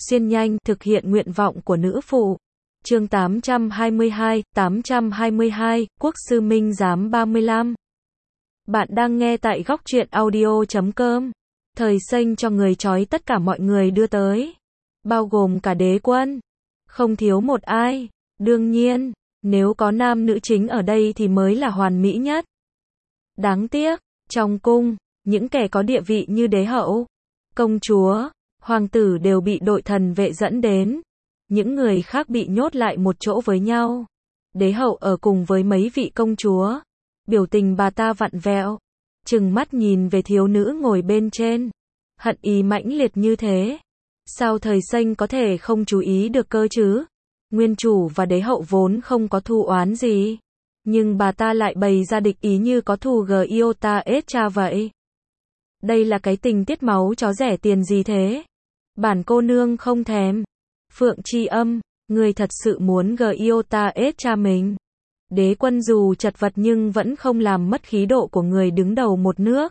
xuyên nhanh, thực hiện nguyện vọng của nữ phụ. Chương 822, Quốc sư minh giám 35. Bạn đang nghe tại góc truyện audio.com. Thời xanh cho người chói tất cả mọi người đưa tới, bao gồm cả đế quân. Không thiếu một ai. Đương nhiên, nếu có nam nữ chính ở đây thì mới là hoàn mỹ nhất. Đáng tiếc, trong cung, những kẻ có địa vị như đế hậu, công chúa, hoàng tử đều bị đội thần vệ dẫn đến. Những người khác bị nhốt lại một chỗ với nhau. Đế hậu ở cùng với mấy vị công chúa. Biểu tình bà ta vặn vẹo, trừng mắt nhìn về thiếu nữ ngồi bên trên. Hận ý mãnh liệt như thế. Sao thời xanh có thể không chú ý được cơ chứ? Nguyên chủ và đế hậu vốn không có thù oán gì. Nhưng bà ta lại bày ra địch ý như có thù Giota ết cha vậy. Đây là cái tình tiết máu chó rẻ tiền gì thế? Bản cô nương không thèm. Phượng Tri Âm, người thật sự muốn Giota ết cha mình. Đế quân dù chật vật nhưng vẫn không làm mất khí độ của người đứng đầu một nước.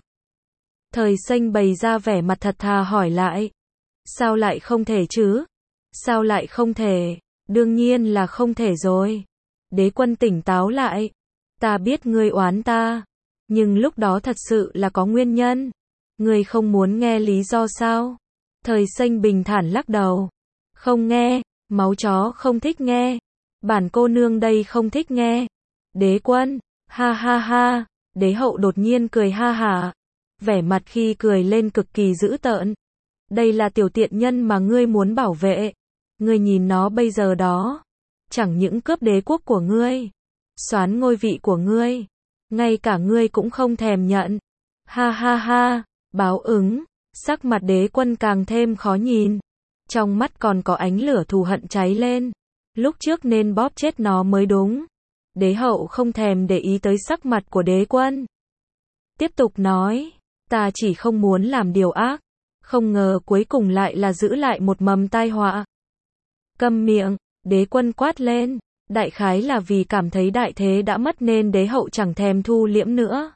Thời xanh bày ra vẻ mặt thật thà hỏi lại. Sao lại không thể chứ? Sao lại không thể? Đương nhiên là không thể rồi. Đế quân tỉnh táo lại. Ta biết ngươi oán ta. Nhưng lúc đó thật sự là có nguyên nhân. Ngươi không muốn nghe lý do sao? Thời xanh bình thản lắc đầu. Không nghe, máu chó không thích nghe. Bản cô nương đây không thích nghe. Đế quân, ha ha ha. Đế hậu đột nhiên cười ha hả. Vẻ mặt khi cười lên cực kỳ dữ tợn. Đây là tiểu tiện nhân mà ngươi muốn bảo vệ. Ngươi nhìn nó bây giờ đó. Chẳng những cướp đế quốc của ngươi, soán ngôi vị của ngươi, ngay cả ngươi cũng không thèm nhận. Ha ha ha, báo ứng. Sắc mặt đế quân càng thêm khó nhìn. Trong mắt còn có ánh lửa thù hận cháy lên. Lúc trước nên bóp chết nó mới đúng. Đế hậu không thèm để ý tới sắc mặt của đế quân. Tiếp tục nói, ta chỉ không muốn làm điều ác. Không ngờ cuối cùng lại là giữ lại một mầm tai họa. Câm miệng, đế quân quát lên. Đại khái là vì cảm thấy đại thế đã mất nên đế hậu chẳng thèm thu liễm nữa.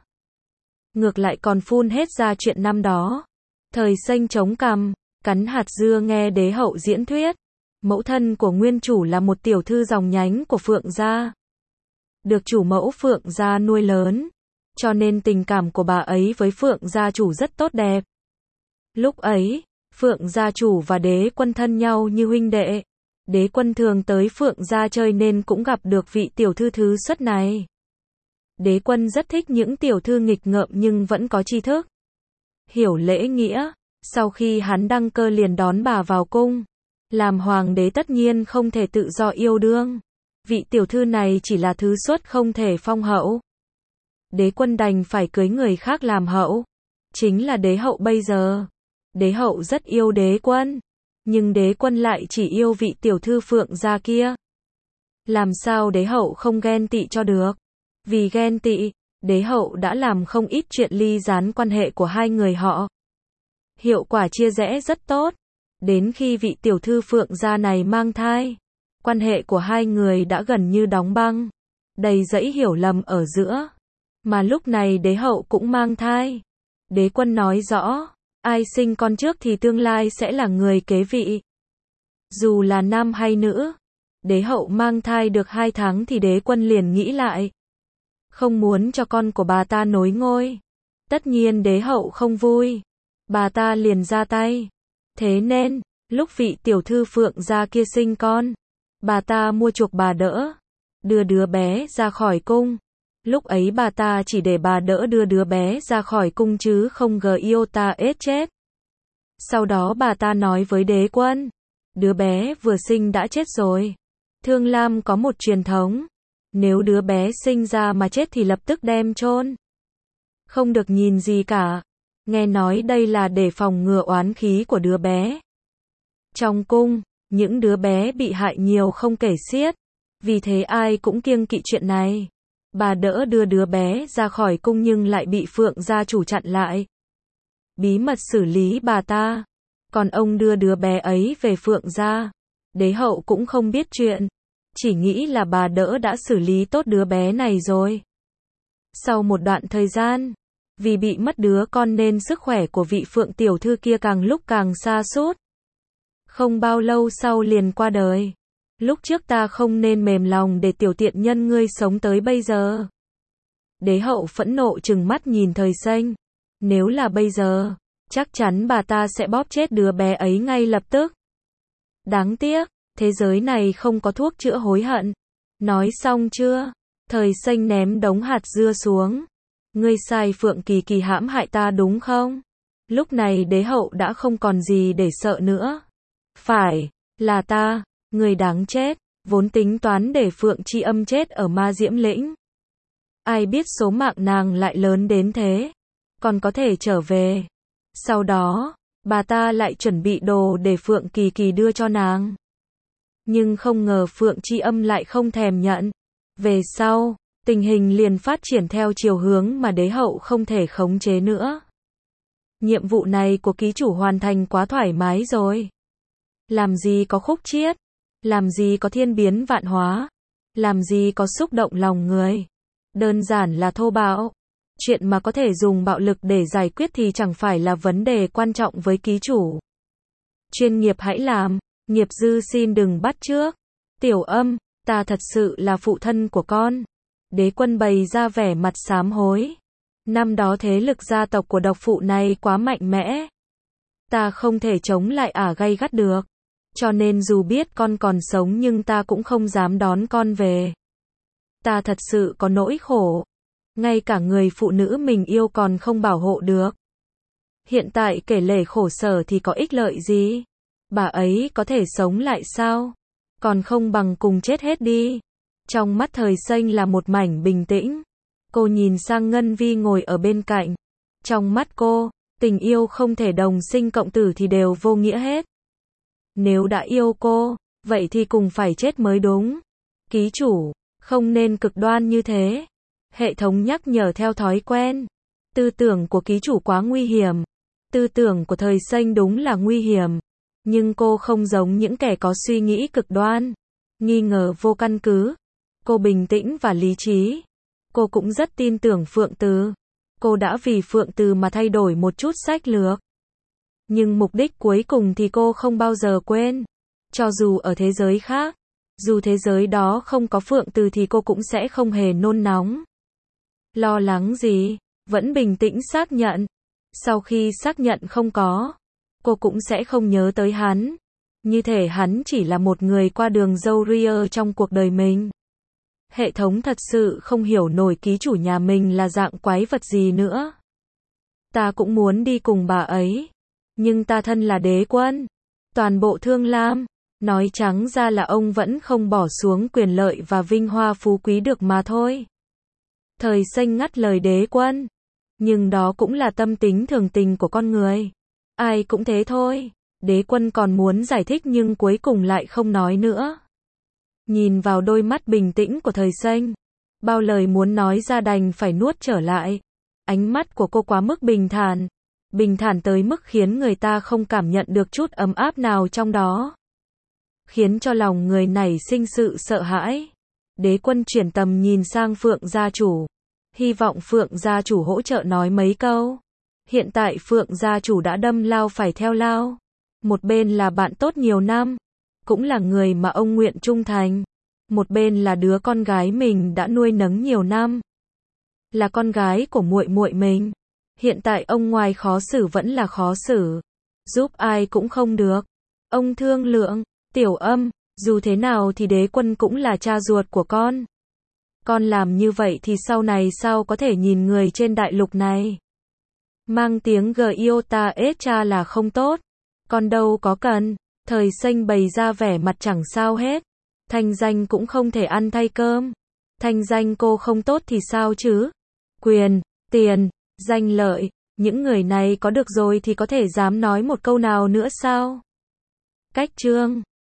Ngược lại còn phun hết ra chuyện năm đó. Thời xanh chống cằm, cắn hạt dưa nghe đế hậu diễn thuyết. Mẫu thân của nguyên chủ là một tiểu thư dòng nhánh của Phượng gia. Được chủ mẫu Phượng gia nuôi lớn. Cho nên tình cảm của bà ấy với Phượng gia chủ rất tốt đẹp. Lúc ấy, Phượng gia chủ và đế quân thân nhau như huynh đệ. Đế quân thường tới Phượng gia chơi nên cũng gặp được vị tiểu thư thứ xuất này. Đế quân rất thích những tiểu thư nghịch ngợm nhưng vẫn có tri thức, hiểu lễ nghĩa. Sau khi hắn đăng cơ liền đón bà vào cung. Làm hoàng đế tất nhiên không thể tự do yêu đương. Vị tiểu thư này chỉ là thứ xuất không thể phong hậu. Đế quân đành phải cưới người khác làm hậu. Chính là đế hậu bây giờ. Đế hậu rất yêu đế quân. Nhưng đế quân lại chỉ yêu vị tiểu thư Phượng gia kia. Làm sao đế hậu không ghen tị cho được? Vì ghen tị, đế hậu đã làm không ít chuyện ly gián quan hệ của hai người họ. Hiệu quả chia rẽ rất tốt. Đến khi vị tiểu thư Phượng gia này mang thai, quan hệ của hai người đã gần như đóng băng. Đầy dẫy hiểu lầm ở giữa. Mà lúc này đế hậu cũng mang thai. Đế quân nói rõ, ai sinh con trước thì tương lai sẽ là người kế vị. Dù là nam hay nữ. Đế hậu mang thai được 2 tháng thì đế quân liền nghĩ lại. Không muốn cho con của bà ta nối ngôi. Tất nhiên đế hậu không vui. Bà ta liền ra tay. Thế nên, lúc vị tiểu thư Phượng gia kia sinh con, bà ta mua chuộc bà đỡ, đưa đứa bé ra khỏi cung. Lúc ấy bà ta chỉ để bà đỡ đưa đứa bé ra khỏi cung chứ không Giota ết chết. Sau đó bà ta nói với đế quân, đứa bé vừa sinh đã chết rồi. Thương Lam có một truyền thống, nếu đứa bé sinh ra mà chết thì lập tức đem chôn. Không được nhìn gì cả. Nghe nói đây là để phòng ngừa oán khí của đứa bé. Trong cung, những đứa bé bị hại nhiều không kể xiết. Vì thế ai cũng kiêng kỵ chuyện này. Bà đỡ đưa đứa bé ra khỏi cung nhưng lại bị Phượng gia chủ chặn lại. Bí mật xử lý bà ta. Còn ông đưa đứa bé ấy về Phượng gia. Đế hậu cũng không biết chuyện. Chỉ nghĩ là bà đỡ đã xử lý tốt đứa bé này rồi. Sau một đoạn thời gian, vì bị mất đứa con nên sức khỏe của vị Phượng tiểu thư kia càng lúc càng sa sút. không bao lâu sau liền qua đời. Lúc trước ta không nên mềm lòng để tiểu tiện nhân ngươi sống tới bây giờ. Đế hậu phẫn nộ trừng mắt nhìn Thời Xanh. Nếu là bây giờ, chắc chắn bà ta sẽ bóp chết đứa bé ấy ngay lập tức. Đáng tiếc, thế giới này không có thuốc chữa hối hận. Nói xong chưa? Thời Xanh ném đống hạt dưa xuống. Ngươi sai Phượng Kỳ Kỳ hãm hại ta đúng không? Lúc này đế hậu đã không còn gì để sợ nữa. Phải, là ta, người đáng chết, vốn tính toán để Phượng Chi Âm chết ở Ma Diễm Lĩnh. Ai biết số mạng nàng lại lớn đến thế, còn có thể trở về. Sau đó, bà ta lại chuẩn bị đồ để Phượng Kỳ Kỳ đưa cho nàng. Nhưng không ngờ Phượng Chi Âm lại không thèm nhận. Về sau, tình hình liền phát triển theo chiều hướng mà đế hậu không thể khống chế nữa. Nhiệm vụ này của ký chủ hoàn thành quá thoải mái rồi. Làm gì có khúc chiết, làm gì có thiên biến vạn hóa, làm gì có xúc động lòng người. Đơn giản là thô bạo. Chuyện mà có thể dùng bạo lực để giải quyết thì chẳng phải là vấn đề quan trọng với ký chủ. Chuyên nghiệp hãy làm, nghiệp dư xin đừng bắt chước. Tiểu Âm, ta thật sự là phụ thân của con. Đế Quân bày ra vẻ mặt sám hối. Năm đó thế lực gia tộc của độc phụ này quá mạnh mẽ. Ta không thể chống lại gay gắt được. Cho nên dù biết con còn sống nhưng ta cũng không dám đón con về. Ta thật sự có nỗi khổ. Ngay cả người phụ nữ mình yêu còn không bảo hộ được. Hiện tại kể lể khổ sở thì có ích lợi gì? Bà ấy có thể sống lại sao? Còn không bằng cùng chết hết đi. Trong mắt Thời Xanh là một mảnh bình tĩnh. Cô nhìn sang Ngân Vi ngồi ở bên cạnh. Trong mắt cô, tình yêu không thể đồng sinh cộng tử thì đều vô nghĩa hết. Nếu đã yêu cô, vậy thì cùng phải chết mới đúng. Ký chủ, không nên cực đoan như thế. Hệ thống nhắc nhở theo thói quen. Tư tưởng của ký chủ quá nguy hiểm. Tư tưởng của Thời Xanh đúng là nguy hiểm. Nhưng cô không giống những kẻ có suy nghĩ cực đoan, nghi ngờ vô căn cứ. Cô bình tĩnh và lý trí. Cô cũng rất tin tưởng Phượng Từ. Cô đã vì Phượng Từ mà thay đổi một chút sách lược. Nhưng mục đích cuối cùng thì cô không bao giờ quên. Cho dù ở thế giới khác, dù thế giới đó không có Phượng Từ thì cô cũng sẽ không hề nôn nóng. Lo lắng gì, vẫn bình tĩnh xác nhận. Sau khi xác nhận không có, cô cũng sẽ không nhớ tới hắn. Như thể hắn chỉ là một người qua đường dâu ria trong cuộc đời mình. Hệ thống thật sự không hiểu nổi ký chủ nhà mình là dạng quái vật gì nữa. Ta cũng muốn đi cùng bà ấy. Nhưng ta thân là đế quân. Toàn bộ Thương Lam. Nói trắng ra là ông vẫn không bỏ xuống quyền lợi và vinh hoa phú quý được mà thôi. Thời Xanh ngắt lời đế quân. Nhưng đó cũng là tâm tính thường tình của con người. Ai cũng thế thôi. Đế quân còn muốn giải thích nhưng cuối cùng lại không nói nữa. Nhìn vào đôi mắt bình tĩnh của Thời Xanh, bao lời muốn nói ra đành phải nuốt trở lại. Ánh mắt của cô quá mức bình thản tới mức khiến người ta không cảm nhận được chút ấm áp nào trong đó. Khiến cho lòng người nảy sinh sự sợ hãi. Đế quân chuyển tầm nhìn sang Phượng gia chủ. Hy vọng Phượng gia chủ hỗ trợ nói mấy câu. Hiện tại Phượng gia chủ đã đâm lao phải theo lao. Một bên là bạn tốt nhiều năm, cũng là người mà ông nguyện trung thành. Một bên là đứa con gái mình đã nuôi nấng nhiều năm. Là con gái của muội muội mình. Hiện tại ông ngoài khó xử vẫn là khó xử. Giúp ai cũng không được. Ông thương lượng, Tiểu Âm, dù thế nào thì đế quân cũng là cha ruột của con. Con làm như vậy thì sau này sao có thể nhìn người trên đại lục này. Mang tiếng Giota cha là không tốt. Con đâu có cần. Thời Xanh bày ra vẻ mặt chẳng sao hết. Thanh danh cũng không thể ăn thay cơm. Thanh danh cô không tốt thì sao chứ? Quyền, tiền, danh lợi, những người này có được rồi thì có thể dám nói một câu nào nữa sao? Cách chương